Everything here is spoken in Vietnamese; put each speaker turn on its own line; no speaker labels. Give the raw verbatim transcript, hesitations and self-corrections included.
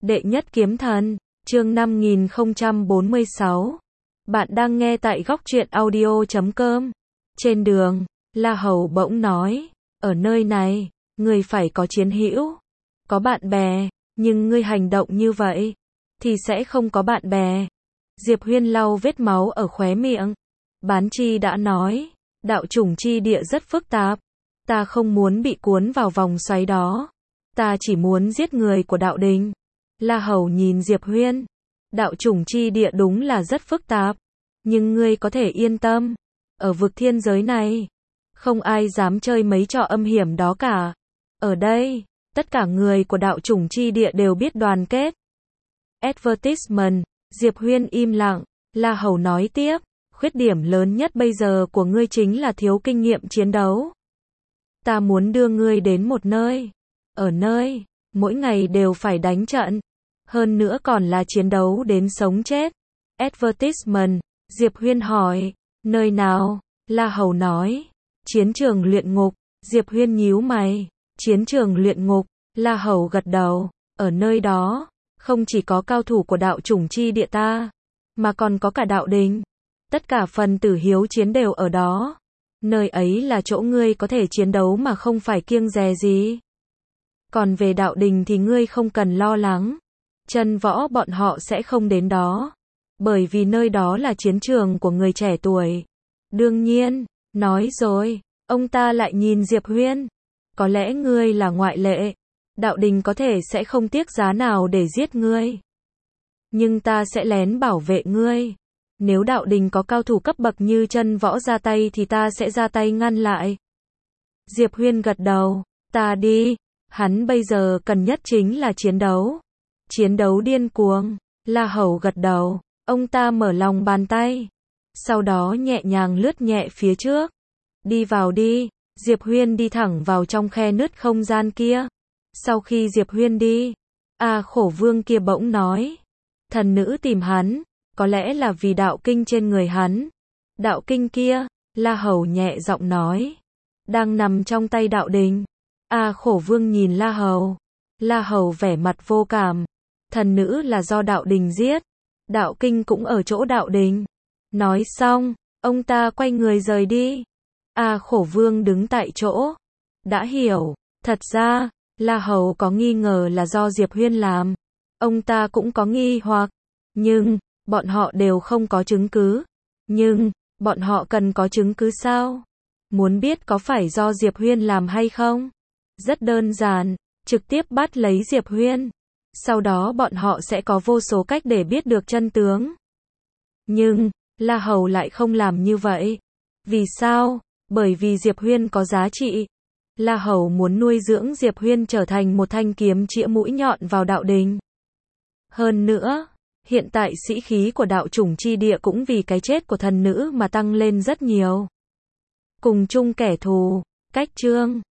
Đệ nhất kiếm thần, chương năm nghìn không trăm bốn mươi sáu. Bạn đang nghe tại góc truyện audio chấm com. Trên đường, La Hầu bỗng nói, ở nơi này, ngươi phải có chiến hữu, có bạn bè, nhưng ngươi hành động như vậy, thì sẽ không có bạn bè. Diệp Huyên lau vết máu ở khóe miệng. Bán Chi đã nói, đạo chủng chi địa rất phức tạp, ta không muốn bị cuốn vào vòng xoáy đó, ta chỉ muốn giết người của đạo đình. La Hầu nhìn Diệp Huyên, đạo chủng chi địa đúng là rất phức tạp, nhưng ngươi có thể yên tâm, ở vực thiên giới này, không ai dám chơi mấy trò âm hiểm đó cả. Ở đây, tất cả người của đạo chủng chi địa đều biết đoàn kết. Advertisement, Diệp Huyên im lặng, La Hầu nói tiếp, khuyết điểm lớn nhất bây giờ của ngươi chính là thiếu kinh nghiệm chiến đấu. Ta muốn đưa ngươi đến một nơi, ở nơi, mỗi ngày đều phải đánh trận, hơn nữa còn là chiến đấu đến sống chết. Advertisement, Diệp Huyên hỏi, nơi nào? La Hầu nói, chiến trường luyện ngục. Diệp Huyên nhíu mày, chiến trường luyện ngục. La Hầu gật đầu, ở nơi đó, không chỉ có cao thủ của đạo chủng chi địa ta, mà còn có cả đạo đình. Tất cả phần tử hiếu chiến đều ở đó. Nơi ấy là chỗ ngươi có thể chiến đấu mà không phải kiêng dè gì. Còn về đạo đình thì ngươi không cần lo lắng. Chân võ bọn họ sẽ không đến đó. Bởi vì nơi đó là chiến trường của người trẻ tuổi. Đương nhiên, nói rồi, ông ta lại nhìn Diệp Huyên. Có lẽ ngươi là ngoại lệ. Đạo đình có thể sẽ không tiếc giá nào để giết ngươi. Nhưng ta sẽ lén bảo vệ ngươi. Nếu đạo đình có cao thủ cấp bậc như chân võ ra tay thì ta sẽ ra tay ngăn lại. Diệp Huyên gật đầu, ta đi. Hắn bây giờ cần nhất chính là chiến đấu. Chiến đấu điên cuồng. La Hầu gật đầu, ông ta mở lòng bàn tay. Sau đó nhẹ nhàng lướt nhẹ phía trước. Đi vào đi. Diệp Huyên đi thẳng vào trong khe nứt không gian kia. Sau khi Diệp Huyên đi, A Khổ Vương kia bỗng nói, thần nữ tìm hắn, có lẽ là vì đạo kinh trên người hắn. Đạo kinh kia, La Hầu nhẹ giọng nói, đang nằm trong tay đạo đình. A Khổ Vương nhìn La Hầu. La Hầu vẻ mặt vô cảm. Thần nữ là do đạo đình giết. Đạo kinh cũng ở chỗ đạo đình. Nói xong, ông ta quay người rời đi. A Khổ Vương đứng tại chỗ. Đã hiểu, thật ra, La Hầu có nghi ngờ là do Diệp Huyên làm. Ông ta cũng có nghi hoặc. Nhưng, bọn họ đều không có chứng cứ. Nhưng, bọn họ cần có chứng cứ sao? Muốn biết có phải do Diệp Huyên làm hay không? Rất đơn giản, trực tiếp bắt lấy Diệp Huyên. Sau đó bọn họ sẽ có vô số cách để biết được chân tướng. Nhưng, La Hầu lại không làm như vậy. Vì sao? Bởi vì Diệp Huyên có giá trị. La Hầu muốn nuôi dưỡng Diệp Huyên trở thành một thanh kiếm chĩa mũi nhọn vào đạo đình. Hơn nữa, hiện tại sĩ khí của đạo chủng chi địa cũng vì cái chết của thần nữ mà tăng lên rất nhiều. Cùng chung kẻ thù, cách chương.